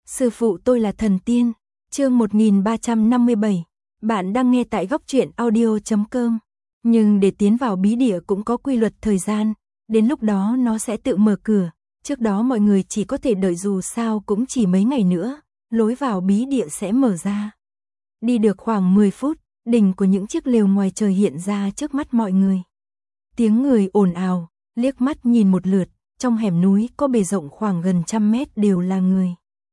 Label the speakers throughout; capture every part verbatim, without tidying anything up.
Speaker 1: Sư phụ tôi là thần tiên. Chương một nghìn ba trăm năm mươi bảy. Bạn đang nghe tại góc truyện audio chấm com. Nhưng để tiến vào bí địa cũng có quy luật thời gian, đến lúc đó nó sẽ tự mở cửa, trước đó mọi người chỉ có thể đợi, dù sao cũng chỉ mấy ngày nữa, lối vào bí địa sẽ mở ra. Đi được khoảng mười phút, đỉnh của những chiếc lều ngoài trời hiện ra trước mắt mọi người. Tiếng người ồn ào, liếc mắt nhìn một lượt, trong hẻm núi có bề rộng khoảng gần trăm mét đều là người.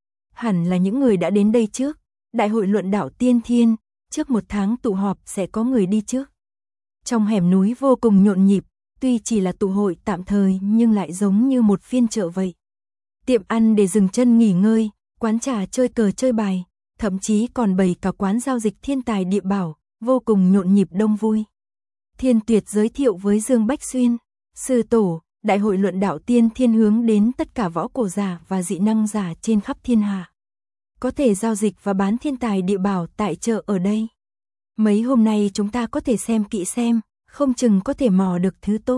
Speaker 1: Hẳn là những người đã đến đây trước, đại hội luận đạo tiên thiên, trước một tháng tụ họp sẽ có người đi trước. Trong hẻm núi vô cùng nhộn nhịp, tuy chỉ là tụ hội tạm thời nhưng lại giống như một phiên chợ vậy. Tiệm ăn để dừng chân nghỉ ngơi, quán trà chơi cờ chơi bài, thậm chí còn bày cả quán giao dịch thiên tài địa bảo, vô cùng nhộn nhịp đông vui. Thiên Tuyệt giới thiệu với Dương Bách Xuyên, sư tổ, đại hội luận đạo tiên thiên hướng đến tất cả võ cổ giả và dị năng giả trên khắp thiên hạ. Có thể giao dịch và bán thiên tài địa bảo tại chợ ở đây. Mấy hôm nay chúng ta có thể xem kỹ xem, không chừng có thể mò được thứ tốt.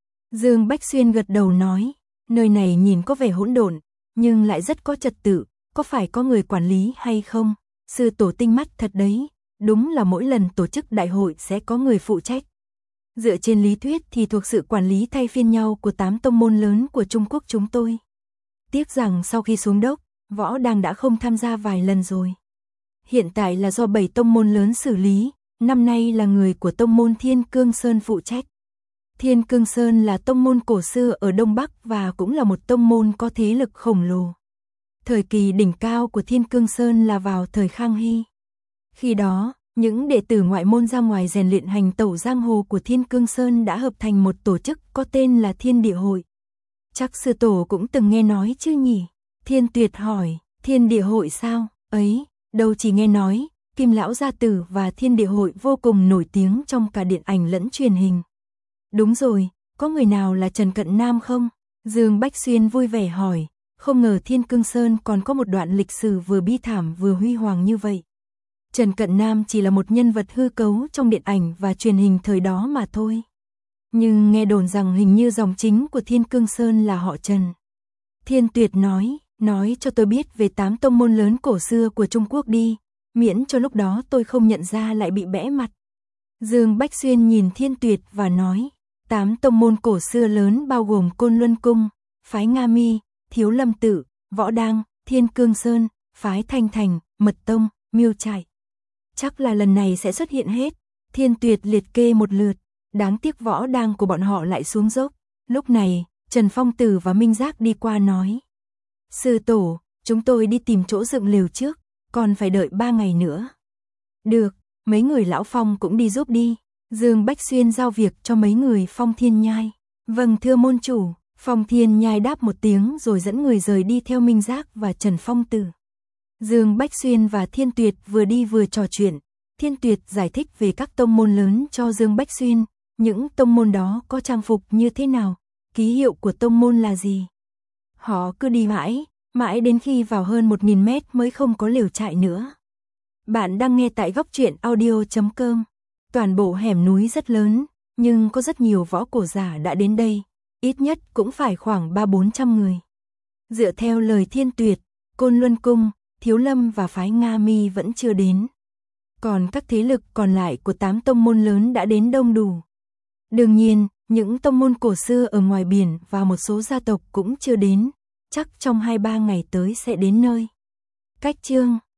Speaker 1: Dương Bách Xuyên gật đầu nói, nơi này nhìn có vẻ hỗn độn, nhưng lại rất có trật tự, có phải có người quản lý hay không? Sư tổ tinh mắt thật đấy, đúng là mỗi lần tổ chức đại hội sẽ có người phụ trách. Dựa trên lý thuyết thì thuộc sự quản lý thay phiên nhau của tám tông môn lớn của Trung Quốc chúng tôi. Tiếc rằng sau khi xuống đốc, Võ Đăng đã không tham gia vài lần rồi. Hiện tại là do bảy tông môn lớn xử lý, năm nay là người của tông môn Thiên Cương Sơn phụ trách. Thiên Cương Sơn là tông môn cổ xưa ở Đông Bắc và cũng là một tông môn có thế lực khổng lồ. Thời kỳ đỉnh cao của Thiên Cương Sơn là vào thời Khang Hy. Khi đó, những đệ tử ngoại môn ra ngoài rèn luyện hành tẩu giang hồ của Thiên Cương Sơn đã hợp thành một tổ chức có tên là Thiên Địa Hội. Chắc sư tổ cũng từng nghe nói chứ nhỉ? Thiên Tuyệt hỏi, Thiên Địa Hội sao? Ấy, đâu chỉ nghe nói, Kim Lão Gia Tử và Thiên Địa Hội vô cùng nổi tiếng trong cả điện ảnh lẫn truyền hình. Đúng rồi, có người nào là Trần Cận Nam không? Dương Bách Xuyên vui vẻ hỏi, không ngờ Thiên Cương Sơn còn có một đoạn lịch sử vừa bi thảm vừa huy hoàng như vậy. Trần Cận Nam chỉ là một nhân vật hư cấu trong điện ảnh và truyền hình thời đó mà thôi. Nhưng nghe đồn rằng hình như dòng chính của Thiên Cương Sơn là họ Trần. Thiên Tuyệt nói, nói cho tôi biết về tám tông môn lớn cổ xưa của Trung Quốc đi, miễn cho lúc đó tôi không nhận ra lại bị bẽ mặt. Dương Bách Xuyên nhìn Thiên Tuyệt và nói, tám tông môn cổ xưa lớn bao gồm Côn Luân Cung, phái Nga Mi, Thiếu Lâm Tự, Võ Đăng, Thiên Cương Sơn, phái Thanh Thành, Mật Tông, Miêu Trại. Chắc là lần này sẽ xuất hiện hết. Thiên Tuyệt liệt kê một lượt, đáng tiếc Võ Đăng của bọn họ lại xuống dốc. Lúc này, Trần Phong Tử và Minh Giác đi qua nói, sư tổ, chúng tôi đi tìm chỗ dựng lều trước, còn phải đợi ba ngày nữa. Được, mấy người lão Phong cũng đi giúp đi. Dương Bách Xuyên giao việc cho mấy người Phong Thiên Nhai. Vâng thưa môn chủ. Phong Thiên Nhai đáp một tiếng rồi dẫn người rời đi theo Minh Giác và Trần Phong Tử. Dương Bách Xuyên và Thiên Tuyệt vừa đi vừa trò chuyện. Thiên Tuyệt giải thích về các tông môn lớn cho Dương Bách Xuyên, những tông môn đó có trang phục như thế nào, ký hiệu của tông môn là gì. Họ cứ đi mãi, mãi đến khi vào hơn một nghìn mét mới không có lều trại nữa. Bạn đang nghe tại góc truyện audio chấm com. Toàn bộ hẻm núi rất lớn, nhưng có rất nhiều võ cổ giả đã đến đây, ít nhất cũng phải khoảng ba bốn trăm người. Dựa theo lời Thiên Tuyệt, Côn Luân Cung, Thiếu Lâm và phái Nga Mi vẫn chưa đến. Còn các thế lực còn lại của tám tông môn lớn đã đến đông đủ. Đương nhiên, những tông môn cổ xưa ở ngoài biển và một số gia tộc cũng chưa đến, chắc trong hai ba ngày tới sẽ đến nơi. Cách chương